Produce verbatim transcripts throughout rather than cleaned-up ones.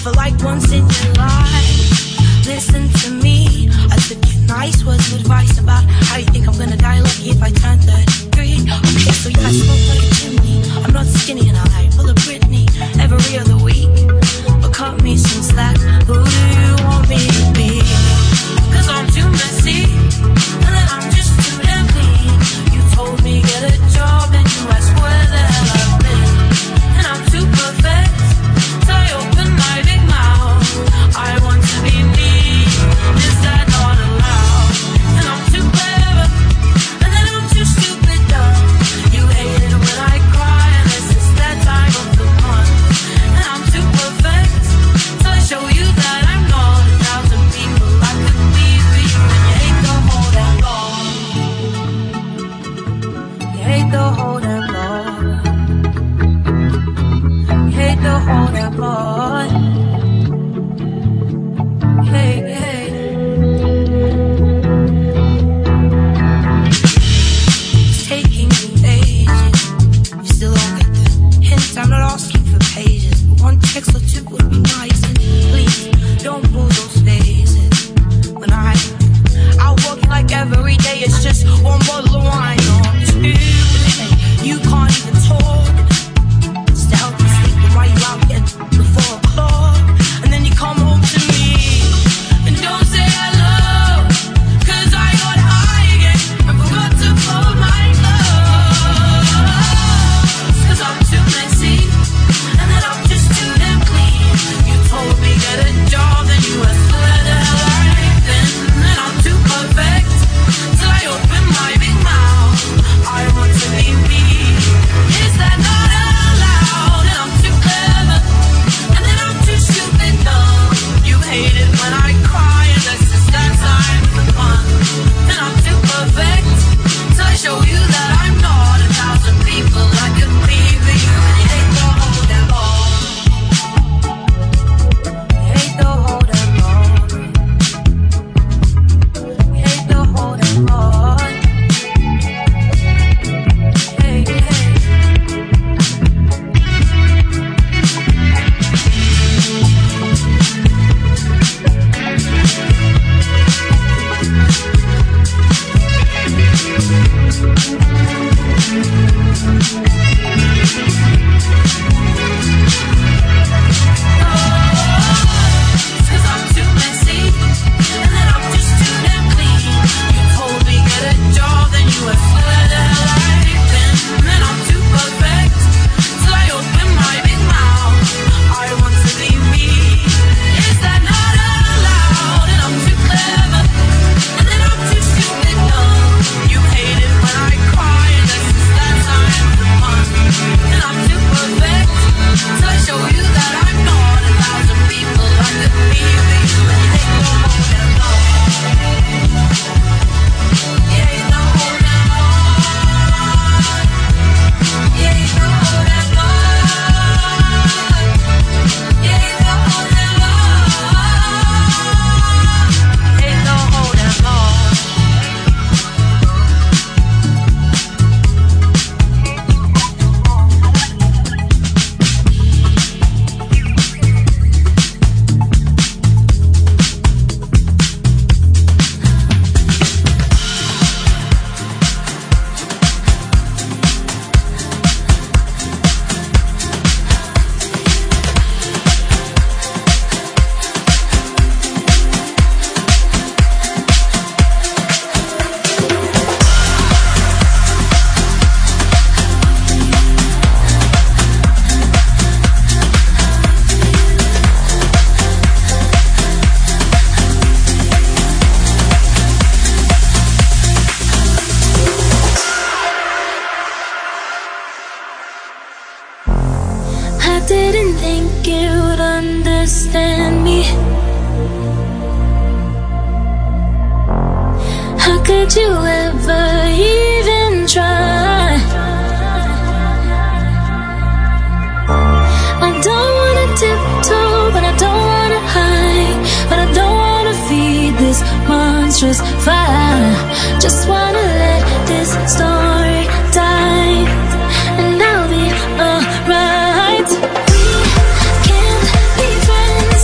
for like once in your life. Listen to me, I said nice words of advice about how you think I'm gonna die lucky if I turn thirty-three. Okay, so yeah, I smoke like a chimney. I'm not skinny and I full of Britney every other week. But cut me some slack, who do you want me to be? Cause I'm too messy, and then I'm just too damn clean. You told me get a job and you asked where the hell I've been. And I'm too perfect, so I open my big mouth. I want to be me, is that not allowed? And I'm too clever, and then I'm too stupid dumb. You hate it when I cry, and this is that time of the month. And I'm too perfect, so I show you that I'm not a thousand people I could be for you. And you hate the whole damn law. You hate the whole damn law. You hate the whole damn law. Hey, hey. It's taking me ages. You still don't get the hint. I'm not asking for pages, but one text or two would be nice. And please don't pull those faces when I out working like every day. It's just one bottle of wine or two. And you can't even talk. Just to help you sleep, but why you out getting before o'clock? And then you come home to me. And don't say hello, cause I got high again and forgot to fold my clothes. Cause I'm too messy, and then I'm just too damn clean. You told me get a job, then you asked where the hell I've been. And I'm too perfect, till I open my big mouth. I want to be me, is that not allowed? And I'm too clever, and then I'm too stupid dumb. You hate it when I cry, and that's just that time of the month. And I'm too perfect, till I show you that I'm not a thousand people I could be for you. And you hate the whole damn law. You hate the whole damn law. You hate the whole damn law. Hey, hey. Cause I'm too messy, and then I'm just too damn clean. You told me get a job, then you asked where the hell I've been. And I'm too perfect, till I open my big mouth. I want to be me, is that not allowed? And I'm too clever, and then I'm too stupid dumb. You hate it when I cry, and that's just that time of the month. And I'm too perfect, till I show you that I'm not a thousand people I could be for you. And you hate the whole damn law. You hate the whole damn law. You hate the whole damn law. You hate the whole damn law. You hate the whole damn law. I didn't think you'd understand me. How could you ever even try? I don't wanna tiptoe, but I don't wanna hide. But I don't wanna feed this monstrous fire. Just wanna let this story die, and I'll be alright. We can't be friends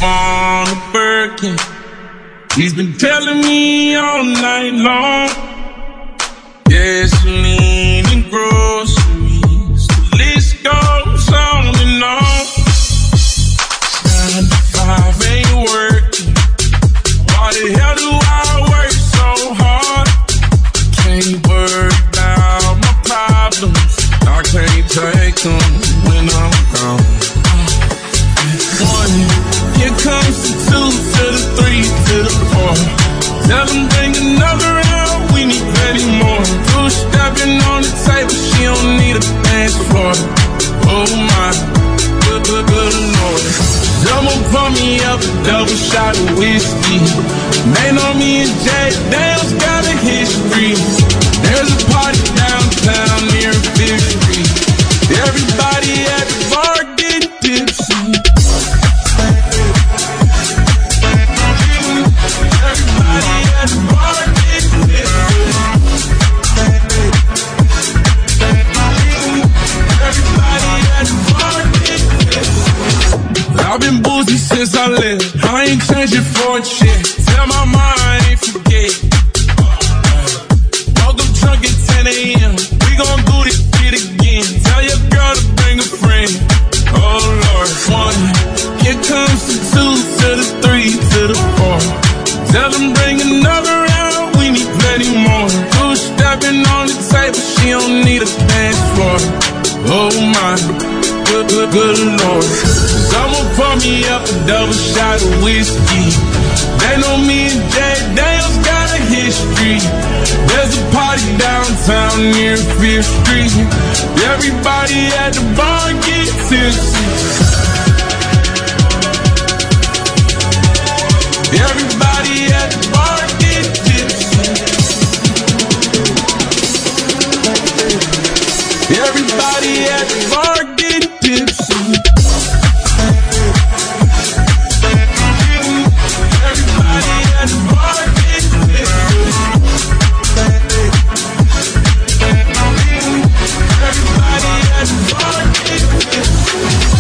on a Birkin. He's been telling me all night long. Gasoline and groceries, the list goes on and on. Nine to five ain't working. Why the hell do I work so hard? Can't worry about my problems. I can't take them when I'm gone. One, here comes the two to the three to the four. Tell them bring another round, we need plenty more. Two stepping on the table, she don't need a dance floor. Oh my, good, good, good Lord. Someone pour me up a double shot of whiskey. They know me and Jay Dale's got a history. There's a party downtown near Fifth Street. Everybody at the bar getting tipsy. Everybody at the bar getting tipsy. Everybody at the bar getting tipsy. I've been boozy since I left. I ain't changing for a shit. Tell my mind I ain't forget. Woke up drunk at ten a.m. We gon' do this shit again. Tell your girl to bring a friend. Oh Lord, one. Here comes the two to the three to the four. Tell them bring another round. We need plenty more. Two stepping on the table. She don't need a dance floor. Oh my, good, good, good Lord. Someone pour me up a double shot of whiskey. They know me and Jay Dale's got a history. There's a party downtown near Fifth Street. Everybody at the bar get tipsy. Everybody at the bar get tipsy. Everybody at the bar get tipsy. Everybody at the bar get tipsy. Everybody at the bar get tipsy.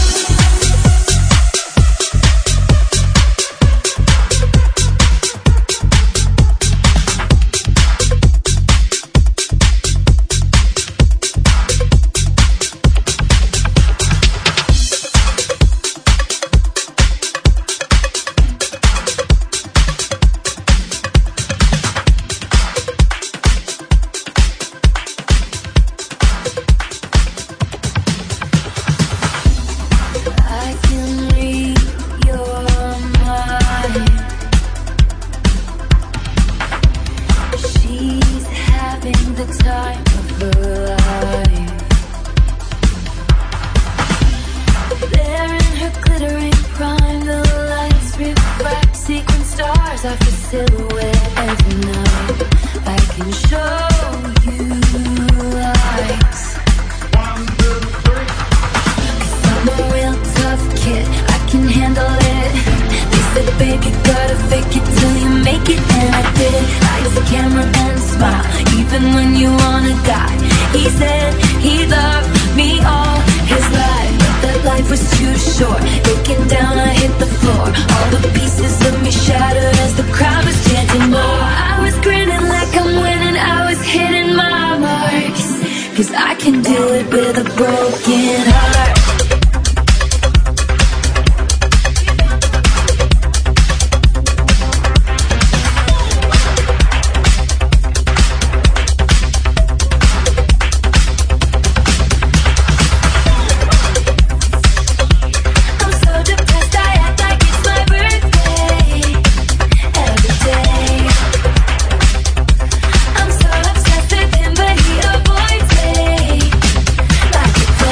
Like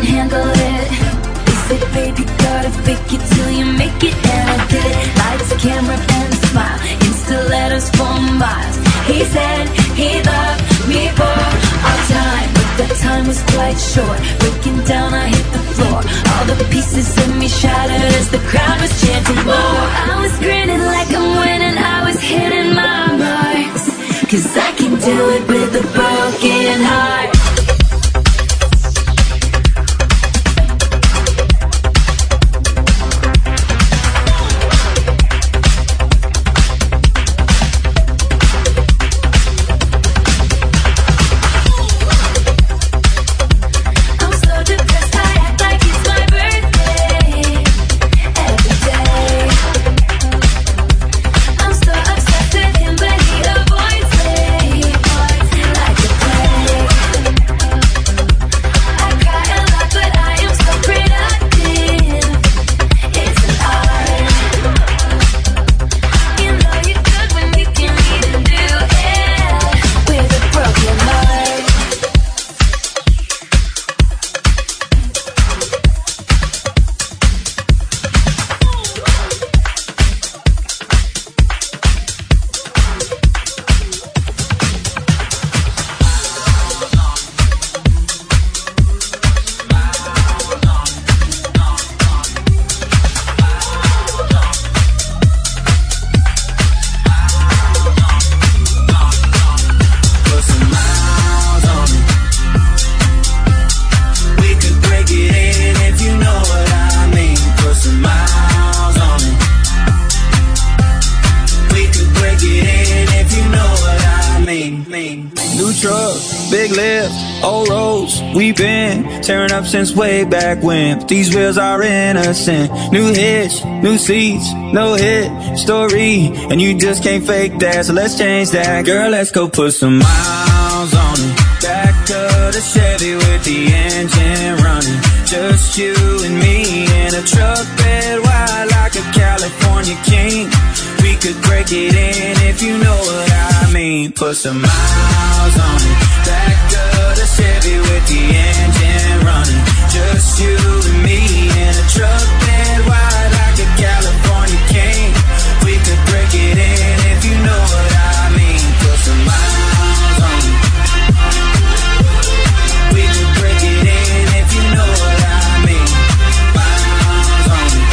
handle it. They say, baby, gotta fake it till you make it. And I did it. Lights, camera, and smile. Insta letters for miles. He said he loved me for all time, but that time was quite short. Breaking down, I hit the floor. All the pieces of me shattered as the crowd was chanting more. I was grinning like I'm winning. I was hitting my marks, 'cause I can do it with a broken heart. Tearing up since way back when. But these wheels are innocent. New hits, new seats, no hit story, and you just can't fake that. So let's change that, girl. Let's go put some miles on it. Back of the Chevy with the engine running. Just you and me in a truck bed wide like a California king. We could break it in if you know what I mean. Put some miles on it. Back of the Chevy with the engine running. Just you and me in a truck bed wide like a California king. We could break it in if you know what I mean. Put some miles on it. We could break it in if you know what I mean. Miles on it.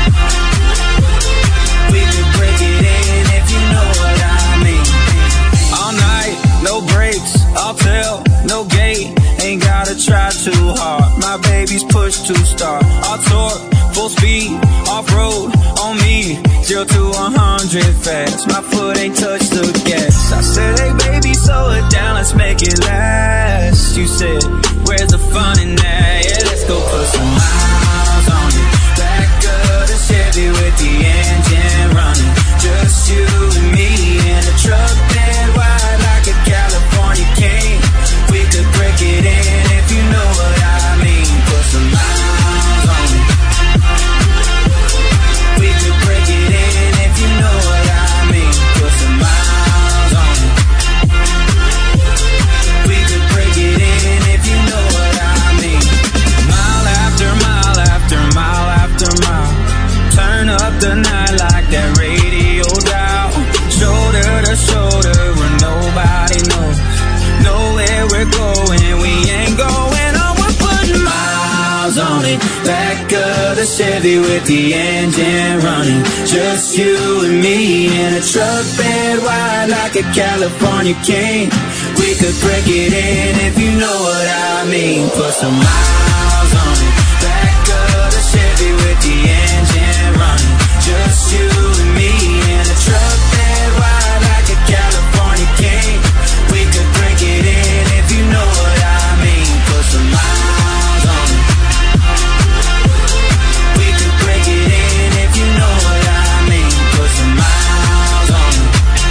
We could break it in if you know what I mean. All night, no breaks, I'll tell, no gate. Ain't gotta try too hard. My baby's push to start. I'll torque, full speed, off-road on me. Zero to a hundred fast. My foot ain't touched the gas. I said, hey baby, slow it down, let's make it last. You said, where's the fun in that? Yeah, let's go put some miles on it. Back of the Chevy with the engine running. Just you and me in a truck bed wide like a California king. We could break it in if you know what I mean. Put some miles on it. We could break it in if you know what I mean. Put some miles on it. We could break it in if you know what I mean. Mile after mile after mile after mile. Turn up the night like that radio dial. Shoulder to shoulder where nobody knows. Know where we're going, we ain't going on. We're putting miles on it. Back of the Chevy with the engine running. Just you and me in a truck bed wide like a California king. We could break it in if you know what I mean. Put some miles on it. Back of the Chevy with the engine running. Just you and me in a truck bed wide like a California king. We could break it in if you know what I mean. Put some miles on it. We could break it in if you know what I mean. Put some miles on it.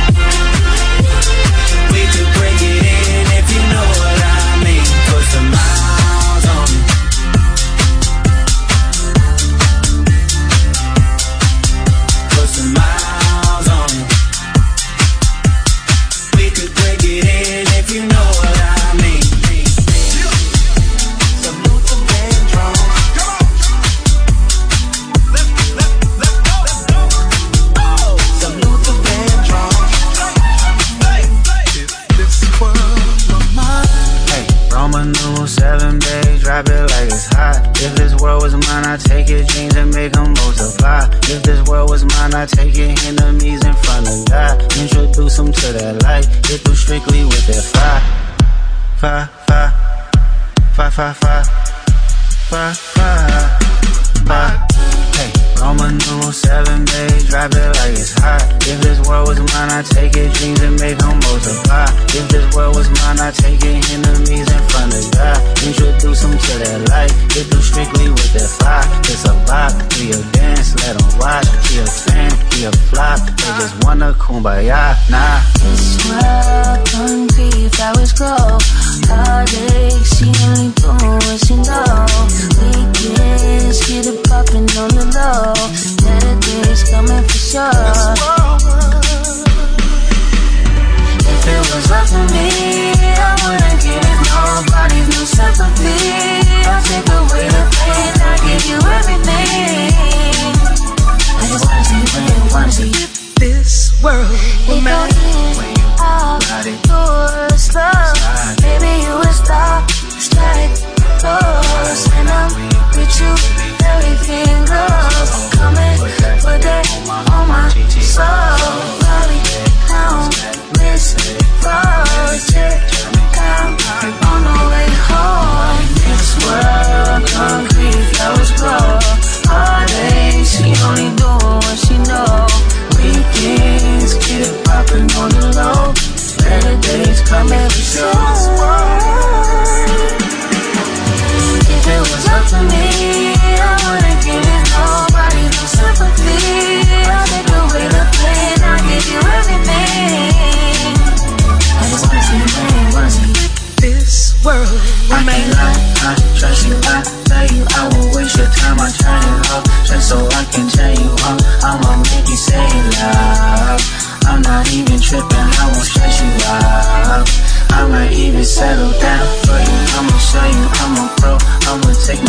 We could break it in if you know what I mean. Put some miles on it. like it's hot. If this world was mine, I'd take your dreams and make them multiply. If this world was mine, I'd take your enemies in front of God. Introduce them to that light, get through strictly with that fire. Fire, fire, fire, fire, fire, fire, fire, fire. Hey, Roman numeral seven, babe, drop it like it's hot. If this world was mine, I'd take your dreams and make them multiply. If this world was mine, I'd take your enemies in front of God. Introduce them to that light, get through strictly with that fire. It's a vibe, be a dance, let them watch. Be a fan, be a flop, they just wanna kumbaya, nah. This world concrete, flowers grow. Heartache, she only doing what she know. Weekends, get it poppin' on the low. Better days coming for sure. If it was up to me, I wouldn't give nobody no sympathy. I'll take away the pain, I'll give you everything. I just wanna see you when you wanna see you. This world will matter. Outdoors love, maybe you would stop, strike, close, and I'm with you, everything goes. Come and put that on my soul. Body down, wrist, project, I'm on the way home. This world, concrete, flowers grow. Heartache, she only doing what she know. Weekends, get it poppin' on the low. Better days coming for sure. If it was up to me, I wouldn't give nobody no sympathy. I'll take away the pain, I'll give you everything. I just wanna see you, man, wanna see you. This world will I can't lie, I trust you, I tell you I won't waste your time, I turn it off just so I can tell you I'm, I'ma make you say love. I'm not even tripping, I won't stress you out. I might even settle down for you, I'ma show you I'm a pro. I'ma take